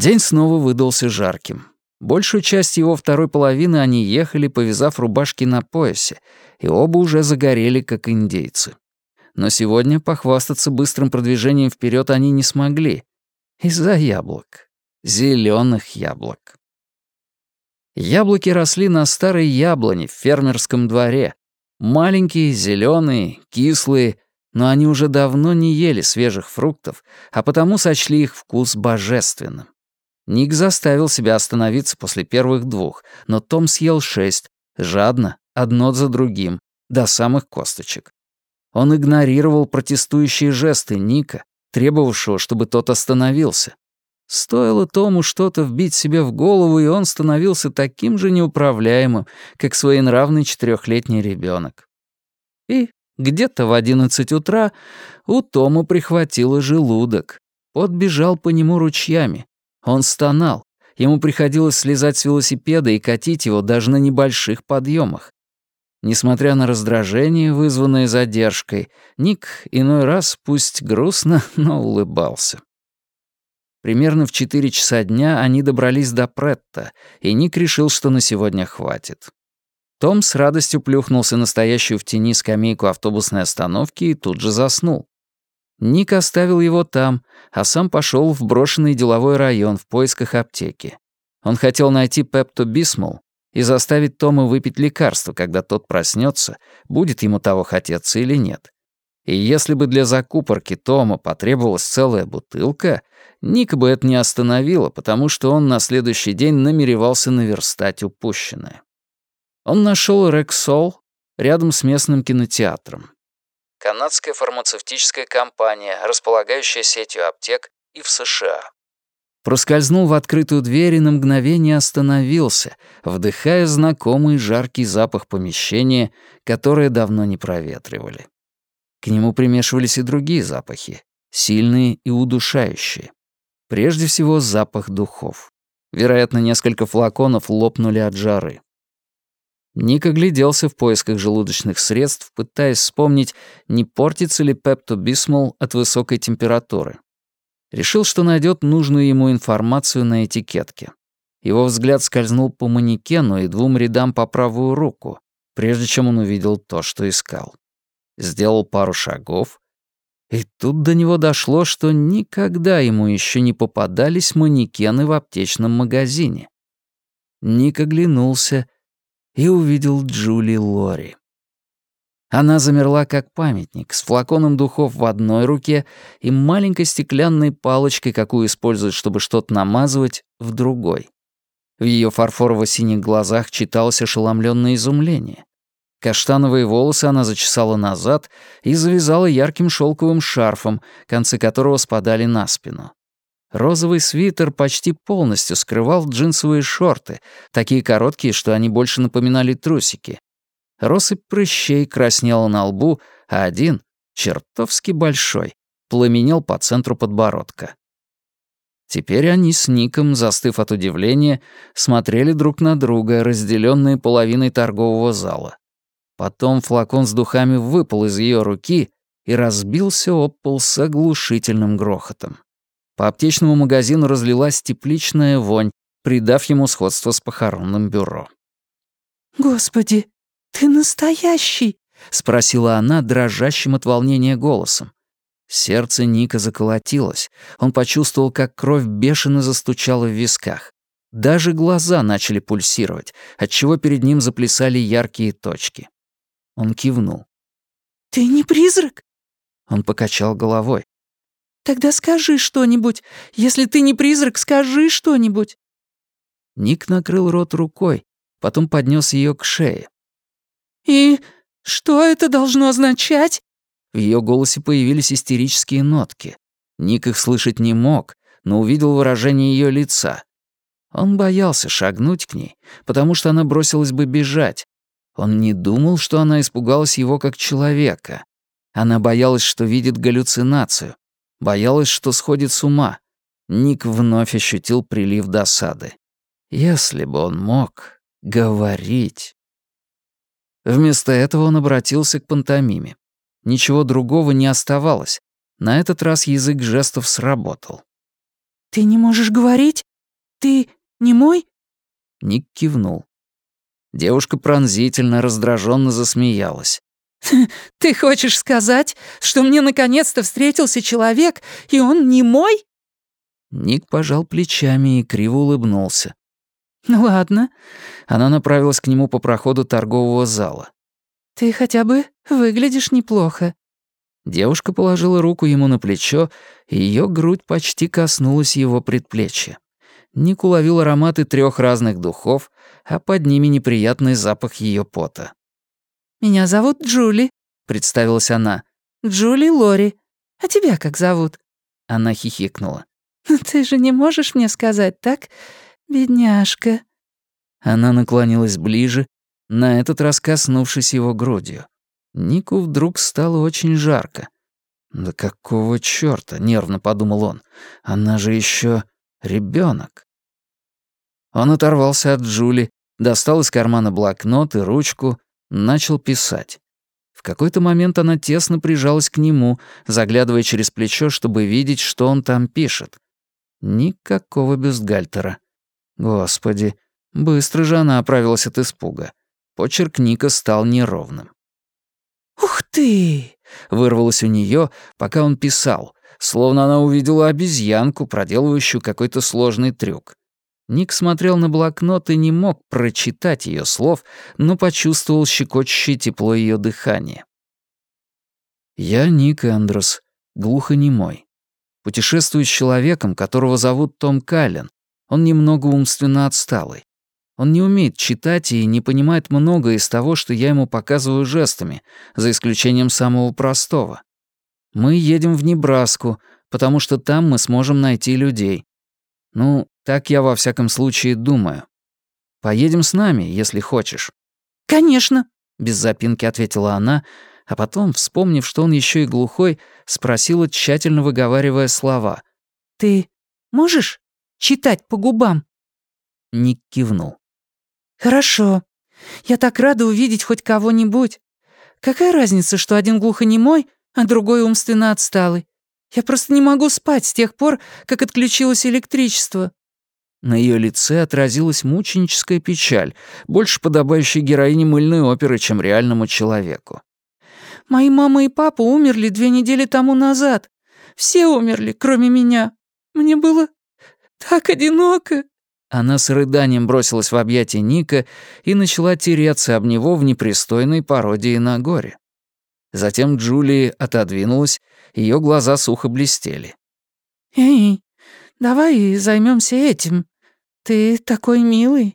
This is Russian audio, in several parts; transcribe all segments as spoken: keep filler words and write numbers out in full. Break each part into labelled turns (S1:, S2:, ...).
S1: День снова выдался жарким. Большую часть его второй половины они ехали, повязав рубашки на поясе, и оба уже загорели, как индейцы. Но сегодня похвастаться быстрым продвижением вперед они не смогли. Из-за яблок. Зелёных яблок. Яблоки росли на старой яблоне в фермерском дворе. Маленькие, зелёные, кислые, но они уже давно не ели свежих фруктов, а потому сочли их вкус божественным. Ник заставил себя остановиться после первых двух, но Том съел шесть, жадно, одно за другим, до самых косточек. Он игнорировал протестующие жесты Ника, требовавшего, чтобы тот остановился. Стоило Тому что-то вбить себе в голову, и он становился таким же неуправляемым, как своенравный четырехлетний ребенок. И где-то в одиннадцать утра у Тома прихватило желудок. Пот бежал по нему ручьями. Он стонал. Ему приходилось слезать с велосипеда и катить его даже на небольших подъемах. Несмотря на раздражение, вызванное задержкой, Ник иной раз, пусть грустно, но улыбался. Примерно в четыре часа дня они добрались до Претта, и Ник решил, что на сегодня хватит. Том с радостью плюхнулся на стоящую в тени скамейку автобусной остановки и тут же заснул. Ник оставил его там, а сам пошел в брошенный деловой район в поисках аптеки. Он хотел найти Пепто-Бисмол и заставить Тома выпить лекарство, когда тот проснется, будет ему того хотеться или нет. И если бы для закупорки Тома потребовалась целая бутылка, Ника бы это не остановило, потому что он на следующий день намеревался наверстать упущенное. Он нашел Рексол рядом с местным кинотеатром. Канадская фармацевтическая компания, располагающая сетью аптек и в США. Проскользнул в открытую дверь и на мгновение остановился, вдыхая знакомый жаркий запах помещения, которое давно не проветривали. К нему примешивались и другие запахи, сильные и удушающие. Прежде всего, запах духов. Вероятно, несколько флаконов лопнули от жары. Ник огляделся в поисках желудочных средств, пытаясь вспомнить, не портится ли Пепто-Бисмол от высокой температуры. Решил, что найдет нужную ему информацию на этикетке. Его взгляд скользнул по манекену и двум рядам по правую руку, прежде чем он увидел то, что искал. Сделал пару шагов, и тут до него дошло, что никогда ему еще не попадались манекены в аптечном магазине. Ник оглянулся и увидел Джули Лори. Она замерла как памятник, с флаконом духов в одной руке и маленькой стеклянной палочкой, какую используют, чтобы что-то намазывать, в другой. В ее фарфорово-синих глазах читалось ошеломленное изумление. Каштановые волосы она зачесала назад и завязала ярким шелковым шарфом, концы которого спадали на спину. Розовый свитер почти полностью скрывал джинсовые шорты, такие короткие, что они больше напоминали трусики. Россыпь прыщей краснела на лбу, а один, чертовски большой, пламенел по центру подбородка. Теперь они с Ником, застыв от удивления, смотрели друг на друга, разделенные половиной торгового зала. Потом флакон с духами выпал из ее руки и разбился об пол с оглушительным грохотом. По аптечному магазину разлилась тепличная вонь, придав ему сходство с похоронным бюро.
S2: «Господи, ты настоящий?»
S1: — спросила она дрожащим от волнения голосом. Сердце Ника заколотилось. Он почувствовал, как кровь бешено застучала в висках. Даже глаза начали пульсировать, отчего перед ним заплясали яркие точки. Он кивнул.
S2: «Ты не призрак?»
S1: Он покачал головой.
S2: «Тогда скажи что-нибудь. Если ты не призрак, скажи что-нибудь».
S1: Ник накрыл рот рукой, потом поднес ее к шее.
S2: «И что это должно означать?»
S1: В ее голосе появились истерические нотки. Ник их слышать не мог, но увидел выражение ее лица. Он боялся шагнуть к ней, потому что она бросилась бы бежать. Он не думал, что она испугалась его как человека. Она боялась, что видит галлюцинацию. Боялась, что сходит с ума. Ник вновь ощутил прилив досады. Если бы он мог говорить. Вместо этого он обратился к пантомиме. Ничего другого не оставалось. На этот раз язык жестов сработал.
S2: «Ты не можешь говорить?» «Ты не мой?»
S1: Ник кивнул. Девушка пронзительно, раздраженно засмеялась.
S2: «Ты хочешь сказать, что мне наконец-то встретился человек, и он не мой?»
S1: Ник пожал плечами и криво улыбнулся.
S2: «Ну ладно».
S1: Она направилась к нему по проходу торгового зала.
S2: «Ты хотя бы выглядишь неплохо».
S1: Девушка положила руку ему на плечо, и ее грудь почти коснулась его предплечья. Ник уловил ароматы трех разных духов, а под ними неприятный запах ее пота.
S2: «Меня зовут Джули», — представилась она. «Джули Лори. А тебя как зовут?»
S1: Она хихикнула.
S2: «Ну ты же не можешь мне сказать, так, бедняжка?»
S1: Она наклонилась ближе, на этот раз коснувшись его грудью. Нику вдруг стало очень жарко. «Да какого чёрта?» — нервно подумал он. «Она же ещё ребёнок». Он оторвался от Джули, достал из кармана блокнот и ручку, начал писать. В какой-то момент она тесно прижалась к нему, заглядывая через плечо, чтобы видеть, что он там пишет. Никакого бюстгальтера. Господи, быстро же она оправилась от испуга. Почерк Ника стал неровным.
S2: «Ух ты!»
S1: — вырвалось у неё, пока он писал, словно она увидела обезьянку, проделывающую какой-то сложный трюк. Ник смотрел на блокнот и не мог прочитать её слов, но почувствовал щекочущее тепло её дыхания. «Я Ник Эндрюс, глухонемой. Путешествую с человеком, которого зовут Том Каллен. Он немного умственно отсталый. Он не умеет читать и не понимает многое из того, что я ему показываю жестами, за исключением самого простого. Мы едем в Небраску, потому что там мы сможем найти людей. Ну, так я во всяком случае думаю. Поедем с нами, если хочешь».
S2: «Конечно»,
S1: — без запинки ответила она, а потом, вспомнив, что он еще и глухой, спросила, тщательно выговаривая слова.
S2: «Ты можешь читать по губам?»
S1: Ник кивнул.
S2: «Хорошо. Я так рада увидеть хоть кого-нибудь. Какая разница, что один глухонемой, а другой умственно отсталый? Я просто не могу спать с тех пор, как отключилось электричество».
S1: На ее лице отразилась мученическая печаль, больше подобающая героине мыльной оперы, чем реальному человеку.
S2: «Мои мама и папа умерли две недели тому назад. Все умерли, кроме меня. Мне было так одиноко».
S1: Она с рыданием бросилась в объятия Ника и начала тереться об него в непристойной пародии на горе. Затем Джулия отодвинулась, ее глаза сухо блестели.
S2: «Эй, давай займемся этим. Ты такой милый».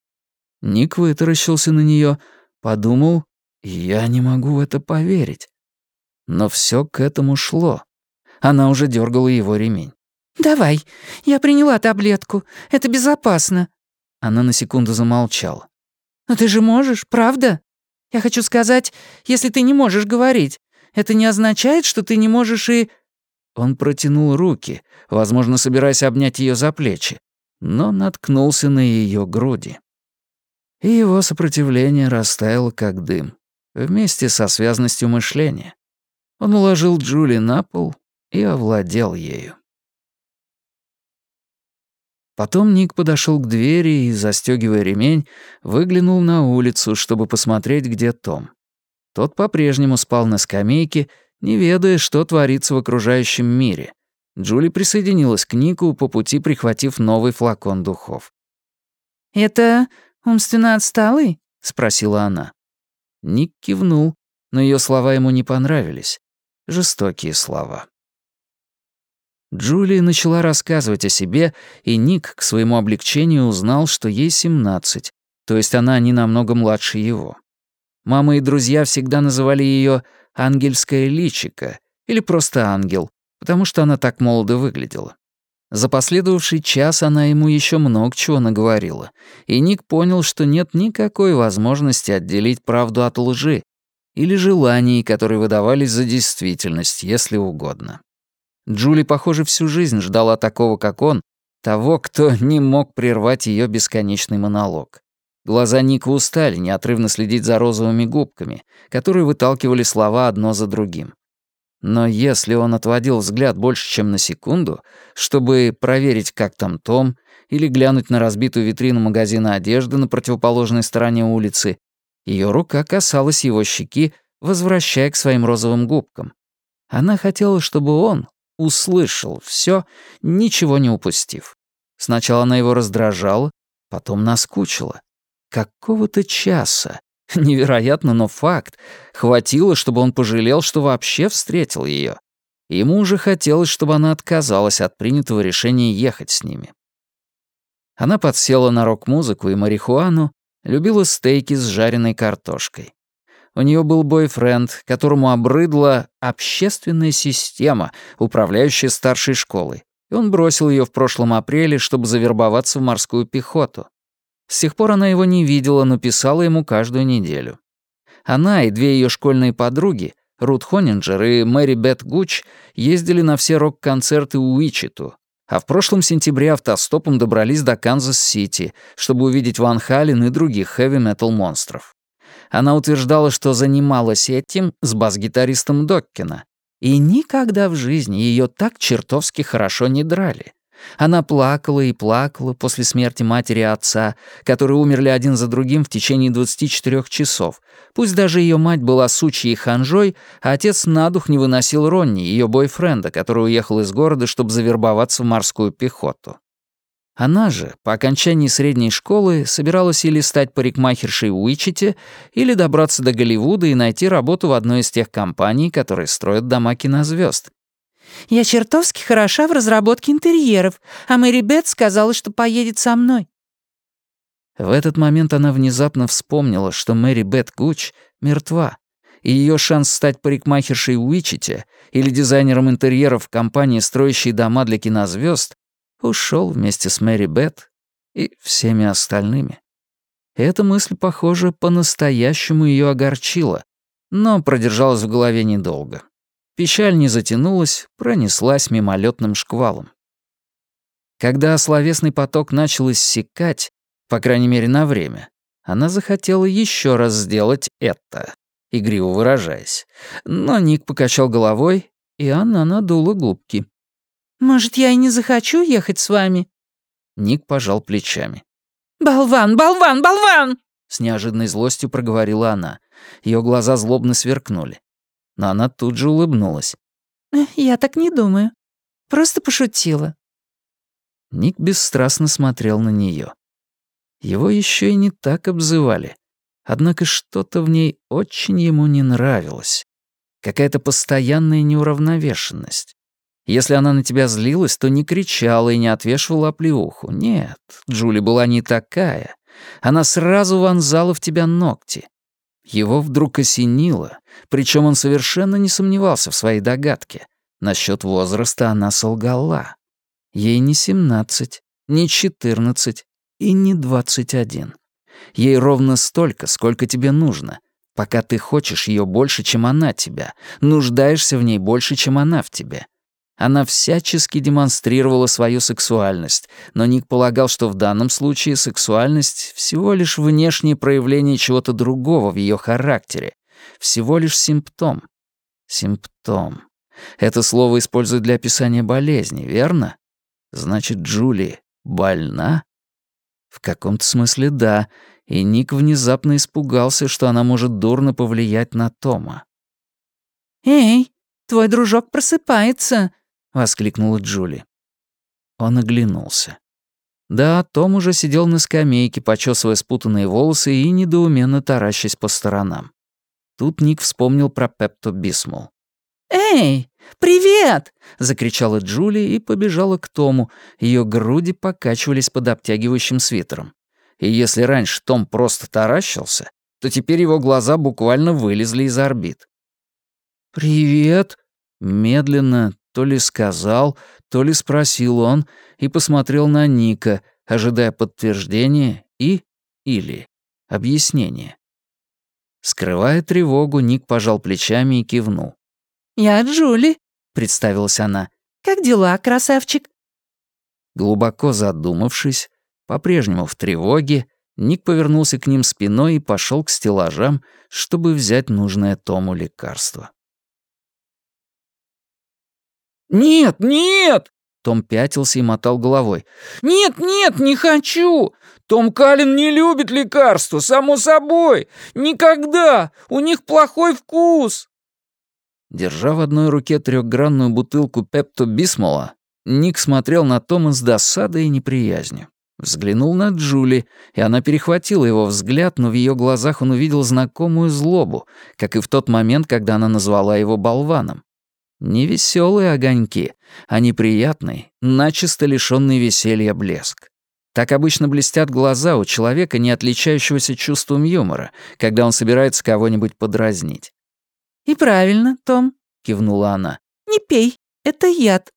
S1: Ник вытаращился на нее, подумал, я не могу в это поверить. Но все к этому шло. Она уже дергала его ремень.
S2: «Давай, я приняла таблетку. Это безопасно».
S1: Она на секунду замолчала.
S2: «Но ты же можешь, правда? Я хочу сказать, если ты не можешь говорить, это не означает, что ты не можешь и...»
S1: Он протянул руки, возможно, собираясь обнять ее за плечи, но наткнулся на ее груди. И его сопротивление растаяло, как дым, вместе со связностью мышления. Он уложил Джули на пол и овладел ею. Потом Ник подошел к двери и, застегивая ремень, выглянул на улицу, чтобы посмотреть, где Том. Тот по-прежнему спал на скамейке, не ведая, что творится в окружающем мире. Джули присоединилась к Нику, по пути прихватив новый флакон духов.
S2: «Это умственно отсталый?» — спросила она.
S1: Ник кивнул, но ее слова ему не понравились. Жестокие слова. Джулия начала рассказывать о себе, и Ник к своему облегчению узнал, что ей семнадцать, то есть она не намного младше его. Мама и друзья всегда называли ее «ангельское личико» или просто «ангел», потому что она так молодо выглядела. За последовавший час она ему еще много чего наговорила, и Ник понял, что нет никакой возможности отделить правду от лжи или желаний, которые выдавались за действительность, если угодно. Джули, похоже, всю жизнь ждала такого, как он, того, кто не мог прервать ее бесконечный монолог. Глаза Ника устали неотрывно следить за розовыми губками, которые выталкивали слова одно за другим. Но если он отводил взгляд больше, чем на секунду, чтобы проверить, как там Том, или глянуть на разбитую витрину магазина одежды на противоположной стороне улицы, ее рука касалась его щеки, возвращая к своим розовым губкам. Она хотела, чтобы он услышал все, ничего не упустив. Сначала она его раздражала, потом наскучила. Какого-то часа, невероятно, но факт, хватило, чтобы он пожалел, что вообще встретил ее. Ему уже хотелось, чтобы она отказалась от принятого решения ехать с ними. Она подсела на рок-музыку и марихуану, любила стейки с жареной картошкой. У нее был бойфренд, которому обрыдла общественная система, управляющая старшей школой, и он бросил ее в прошлом апреле, чтобы завербоваться в морскую пехоту. С тех пор она его не видела, но писала ему каждую неделю. Она и две ее школьные подруги, Рут Хонинджер и Мэри Бет Гуч, ездили на все рок-концерты Уичиту, а в прошлом сентябре автостопом добрались до Канзас-Сити, чтобы увидеть Ван Хален и других хэви-метал-монстров. Она утверждала, что занималась этим с бас-гитаристом Доккина, и никогда в жизни ее так чертовски хорошо не драли. Она плакала и плакала после смерти матери и отца, которые умерли один за другим в течение двадцати четырёх часов. Пусть даже ее мать была сучьей ханжой, а отец на дух не выносил Ронни, ее бойфренда, который уехал из города, чтобы завербоваться в морскую пехоту. Она же, по окончании средней школы, собиралась или стать парикмахершей в Уичите, или добраться до Голливуда и найти работу в одной из тех компаний, которые строят дома кинозвезд.
S2: «Я чертовски хороша в разработке интерьеров, а Мэри Бет сказала, что поедет со мной».
S1: В этот момент она внезапно вспомнила, что Мэри Бет Гуч мертва, и ее шанс стать парикмахершей в Уичите или дизайнером интерьеров в компании, строящей дома для кинозвезд, ушел вместе с Мэри Бет и всеми остальными. Эта мысль, похоже, по-настоящему ее огорчила, но продержалась в голове недолго. Печаль не затянулась, пронеслась мимолетным шквалом. Когда словесный поток начал иссякать, по крайней мере на время, она захотела еще раз сделать это, игриво выражаясь. Но Ник покачал головой, и она надула губки.
S2: «Может, я и не захочу ехать с вами?»
S1: Ник пожал плечами.
S2: «Болван, болван, болван!»
S1: С неожиданной злостью проговорила она. Ее глаза злобно сверкнули. Но она тут же улыбнулась.
S2: «Я так не думаю. Просто пошутила».
S1: Ник бесстрастно смотрел на нее. Его еще и не так обзывали. Однако что-то в ней очень ему не нравилось. Какая-то постоянная неуравновешенность. Если она на тебя злилась, то не кричала и не отвешивала оплеуху. Нет, Джули была не такая. Она сразу вонзала в тебя ногти. Его вдруг осенило, причем он совершенно не сомневался в своей догадке. Насчет возраста она солгала. Ей не семнадцать, не четырнадцать и не двадцать один. Ей ровно столько, сколько тебе нужно, пока ты хочешь ее больше, чем она тебя, нуждаешься в ней больше, чем она в тебе. Она всячески демонстрировала свою сексуальность, но Ник полагал, что в данном случае сексуальность — всего лишь внешнее проявление чего-то другого в ее характере, всего лишь симптом. Симптом. Это слово используют для описания болезни, верно? Значит, Джули больна? В каком-то смысле да, и Ник внезапно испугался, что она может дурно повлиять на Тома.
S2: «Эй, твой дружок просыпается!» — воскликнула Джули. Он оглянулся. Да, Том уже сидел на скамейке, почесывая спутанные волосы и недоуменно таращась по сторонам. Тут Ник вспомнил про Пепто-Бисмол. «Эй, привет!»
S1: — закричала Джули и побежала к Тому. Ее груди покачивались под обтягивающим свитером. И если раньше Том просто таращился, то теперь его глаза буквально вылезли из орбит. «Привет!» — медленно то ли сказал, то ли спросил он и посмотрел на Ника, ожидая подтверждения и или объяснения. Скрывая тревогу, Ник пожал плечами и кивнул.
S2: «Я Джули», —
S1: представилась она.
S2: «Как дела, красавчик?»
S1: Глубоко задумавшись, по-прежнему в тревоге, Ник повернулся к ним спиной и пошел к стеллажам, чтобы взять нужное Тому лекарство.
S2: «Нет, нет!» Том пятился и мотал головой. «Нет, нет, не хочу! Том Каллен не любит лекарства, само собой! Никогда! У них плохой вкус!»
S1: Держа в одной руке трехгранную бутылку пепто-бисмола, Ник смотрел на Тома с досадой и неприязнью. Взглянул на Джули, и она перехватила его взгляд, но в ее глазах он увидел знакомую злобу, как и в тот момент, когда она назвала его болваном. Не веселые огоньки, а неприятный, начисто лишённый веселья блеск. Так обычно блестят глаза у человека, не отличающегося чувством юмора, когда он собирается кого-нибудь подразнить.
S2: «И правильно, Том», — кивнула она. «Не пей, это яд».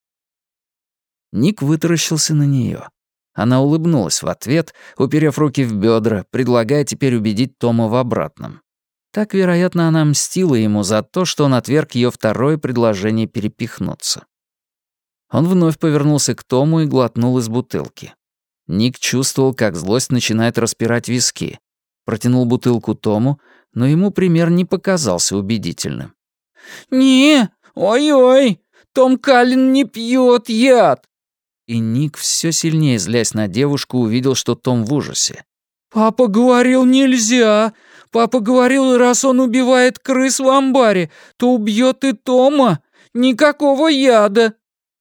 S1: Ник вытаращился на нее. Она улыбнулась в ответ, уперев руки в бедра, предлагая теперь убедить Тома в обратном. Так, вероятно, она мстила ему за то, что он отверг ее второе предложение перепихнуться. Он вновь повернулся к Тому и глотнул из бутылки. Ник чувствовал, как злость начинает распирать виски. Протянул бутылку Тому, но ему пример не показался убедительным.
S2: «Не, ой-ой, Том Каллен не пьет яд!»
S1: И Ник, все сильнее злясь на девушку, увидел, что Том в ужасе.
S2: «Папа говорил, нельзя. Папа говорил, раз он убивает крыс в амбаре, то убьет и Тома. Никакого яда!»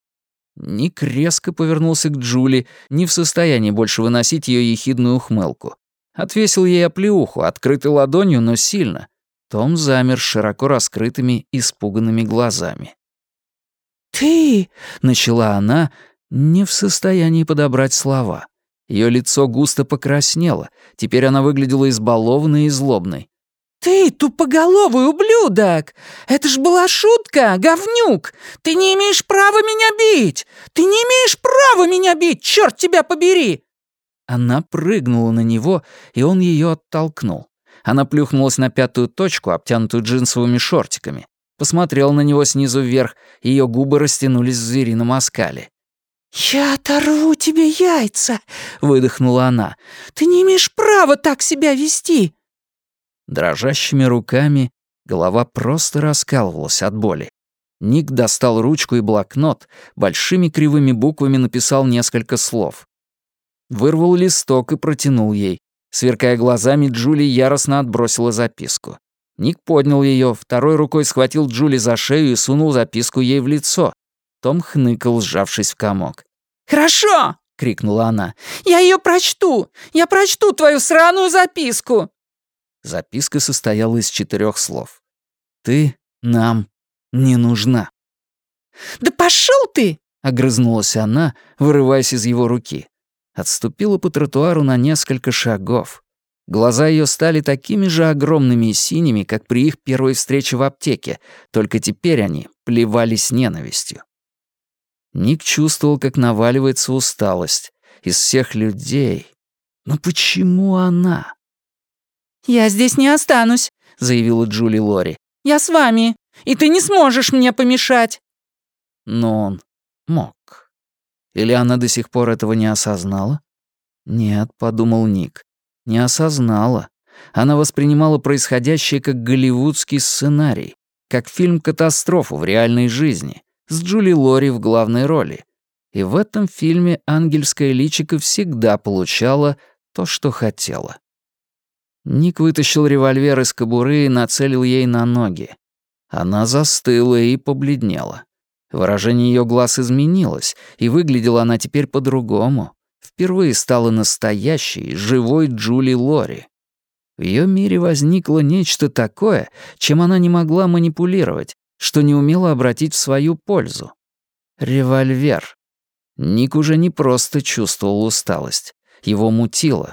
S1: Ник резко повернулся к Джули, не в состоянии больше выносить ее ехидную ухмылку. Отвесил ей оплеуху, открытой ладонью, но сильно. Том замер с широко раскрытыми, испуганными глазами.
S2: «Ты...»
S1: — начала она, не в состоянии подобрать слова. Ее лицо густо покраснело, теперь она выглядела избалованной и злобной.
S2: «Ты тупоголовый ублюдок! Это ж была шутка, говнюк! Ты не имеешь права меня бить! Ты не имеешь права меня бить, черт тебя побери!»
S1: Она прыгнула на него, и он ее оттолкнул. Она плюхнулась на пятую точку, обтянутую джинсовыми шортиками. Посмотрела на него снизу вверх, и ее губы растянулись в зверином оскале.
S2: «Я оторву тебе яйца!» — выдохнула она. «Ты не имеешь права так себя вести!»
S1: Дрожащими руками голова просто раскалывалась от боли. Ник достал ручку и блокнот, большими кривыми буквами написал несколько слов. Вырвал листок и протянул ей. Сверкая глазами, Джули яростно отбросила записку. Ник поднял ее, второй рукой схватил Джули за шею и сунул записку ей в лицо. Том хныкал, сжавшись в комок.
S2: «Хорошо!» — крикнула она. «Я ее прочту! Я прочту твою сраную записку!»
S1: Записка состояла из четырех слов. «Ты нам не нужна».
S2: «Да пошел ты!»
S1: — огрызнулась она, вырываясь из его руки. Отступила по тротуару на несколько шагов. Глаза ее стали такими же огромными и синими, как при их первой встрече в аптеке, только теперь они плевались ненавистью. Ник чувствовал, как наваливается усталость. Из всех людей. Но почему она?
S2: «Я здесь не останусь», — заявила Джули Лори. «Я с вами, и ты не сможешь мне помешать».
S1: Но он мог. Или она до сих пор этого не осознала? Нет, подумал Ник, не осознала. Она воспринимала происходящее как голливудский сценарий, как фильм-катастрофу в реальной жизни, с Джули Лори в главной роли. И в этом фильме ангельское личико всегда получало то, что хотела. Ник вытащил револьвер из кобуры и нацелил ей на ноги. Она застыла и побледнела. Выражение ее глаз изменилось, и выглядела она теперь по-другому. Впервые стала настоящей, живой Джули Лори. В ее мире возникло нечто такое, чем она не могла манипулировать, что не умела обратить в свою пользу. Револьвер. Ник уже не просто чувствовал усталость. Его мутило.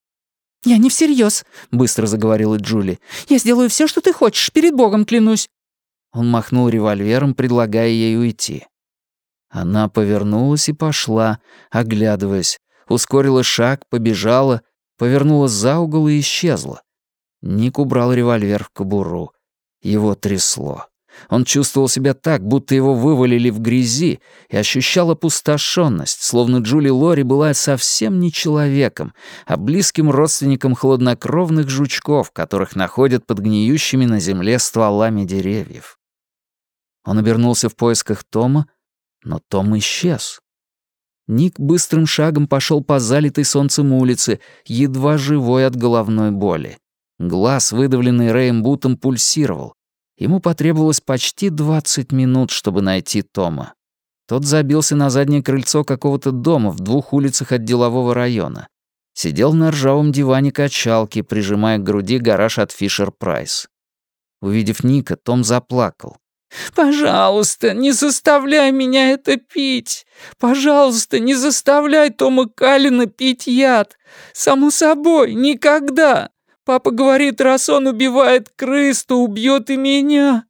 S2: «Я не всерьез», — быстро заговорила Джули. «Я сделаю все, что ты хочешь, перед Богом клянусь».
S1: Он махнул револьвером, предлагая ей уйти. Она повернулась и пошла, оглядываясь, ускорила шаг, побежала, повернула за угол и исчезла. Ник убрал револьвер в кобуру. Его трясло. Он чувствовал себя так, будто его вывалили в грязи, и ощущал опустошенность, словно Джули Лори была совсем не человеком, а близким родственником хладнокровных жучков, которых находят под гниющими на земле стволами деревьев. Он обернулся в поисках Тома, Но Том исчез. Ник быстрым шагом пошел по залитой солнцем улице, едва живой от головной боли. Глаз, выдавленный Рэем Бутом, пульсировал. Ему потребовалось почти двадцать минут, чтобы найти Тома. Тот забился на заднее крыльцо какого-то дома в двух улицах от делового района. Сидел на ржавом диване качалки, прижимая к груди гараж от Фишер Прайс. Увидев Ника, Том заплакал.
S2: «Пожалуйста, не заставляй меня это пить! Пожалуйста, не заставляй Тома Каллена пить яд! Само собой, никогда! Папа говорит, раз он убивает крыс, то убьет и меня!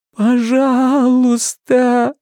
S2: Пожалуйста!»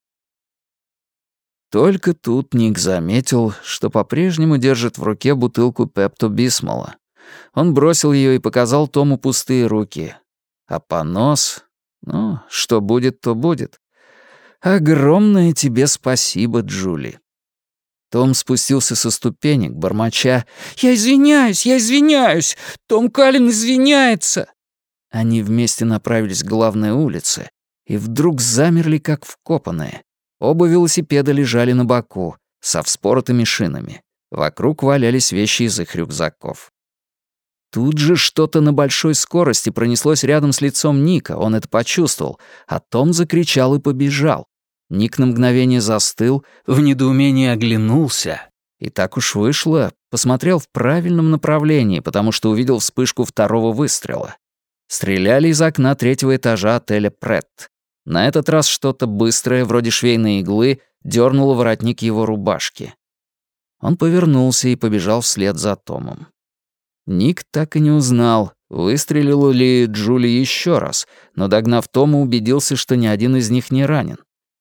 S1: Только тут Ник заметил, что по-прежнему держит в руке бутылку пепто-бисмола. Он бросил ее и показал Тому пустые руки. А понос... Ну, что будет, то будет. Огромное тебе спасибо, Джули. Том спустился со ступенек, бормоча:
S2: «Я извиняюсь, я извиняюсь! Том Каллен извиняется!»
S1: Они вместе направились к главной улице и вдруг замерли, как вкопанные. Оба велосипеда лежали на боку, со вспоротыми шинами. Вокруг валялись вещи из их рюкзаков. Тут же что-то на большой скорости пронеслось рядом с лицом Ника, он это почувствовал, а Том закричал и побежал. Ник на мгновение застыл, в недоумении оглянулся. И так уж вышло, посмотрел в правильном направлении, потому что увидел вспышку второго выстрела. Стреляли из окна третьего этажа отеля «Претт». На этот раз что-то быстрое, вроде швейной иглы, дернуло воротник его рубашки. Он повернулся и побежал вслед за Томом. Ник так и не узнал, выстрелила ли Джули еще раз, но, догнав Тома, убедился, что ни один из них не ранен.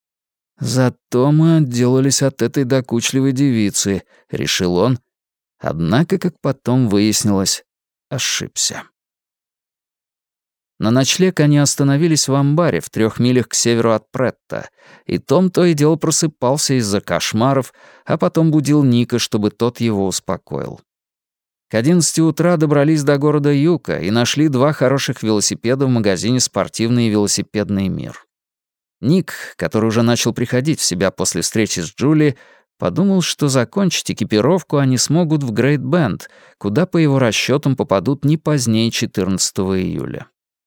S1: «Зато мы отделались от этой докучливой девицы», — решил он. Однако, как потом выяснилось, ошибся. На ночлег они остановились в амбаре в трех милях к северу от Претта, и Том то и дело просыпался из-за кошмаров, а потом будил Ника, чтобы тот его успокоил. К одиннадцати утра добрались до города Юка и нашли два хороших велосипеда в магазине «Спортивный и велосипедный мир». Ник, который уже начал приходить в себя после встречи с Джули, подумал, что закончить экипировку они смогут в Грейт-Бенд, куда, по его расчетам, попадут не позднее четырнадцатого июля.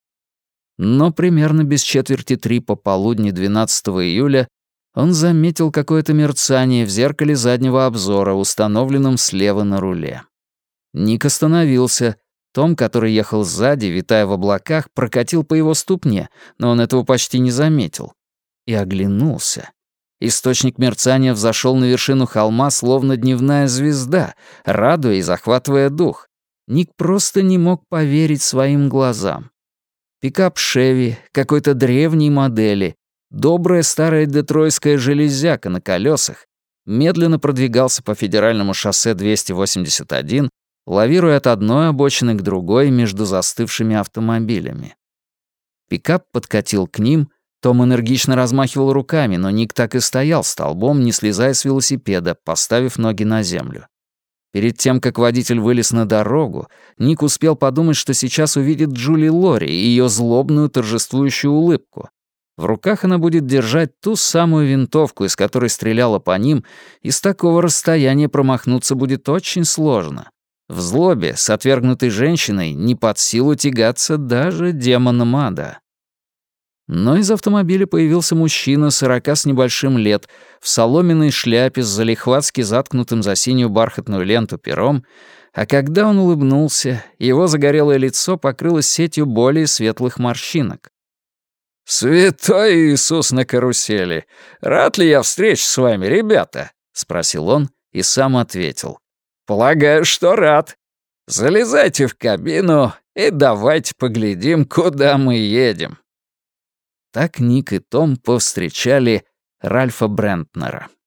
S1: Но примерно без четверти три пополудни двенадцатого июля он заметил какое-то мерцание в зеркале заднего обзора, установленном слева на руле. Ник остановился. Том, который ехал сзади, витая в облаках, прокатил по его ступне, но он этого почти не заметил. И оглянулся. Источник мерцания взошел на вершину холма, словно дневная звезда, радуя и захватывая дух. Ник просто не мог поверить своим глазам. Пикап «Шеви», какой-то древней модели, добрая старая детройская железяка на колесах, медленно продвигался по федеральному шоссе двести восемьдесят один, лавируя от одной обочины к другой между застывшими автомобилями. Пикап подкатил к ним, Том энергично размахивал руками, но Ник так и стоял столбом, не слезая с велосипеда, поставив ноги на землю. Перед тем, как водитель вылез на дорогу, Ник успел подумать, что сейчас увидит Джули Лори и ее злобную торжествующую улыбку. В руках она будет держать ту самую винтовку, из которой стреляла по ним, и с такого расстояния промахнуться будет очень сложно. В злобе с отвергнутой женщиной не под силу тягаться даже демонам ада. Но из автомобиля появился мужчина сорока с небольшим лет, в соломенной шляпе с залихватски заткнутым за синюю бархатную ленту пером, а когда он улыбнулся, его загорелое лицо покрылось сетью более светлых морщинок. «Святой Иисус на карусели! Рад ли я встрече с вами, ребята?» — спросил он и сам ответил. «Полагаю, что рад. Залезайте в кабину и давайте поглядим, куда мы едем». Так Ник и Том повстречали Ральфа Брентнера.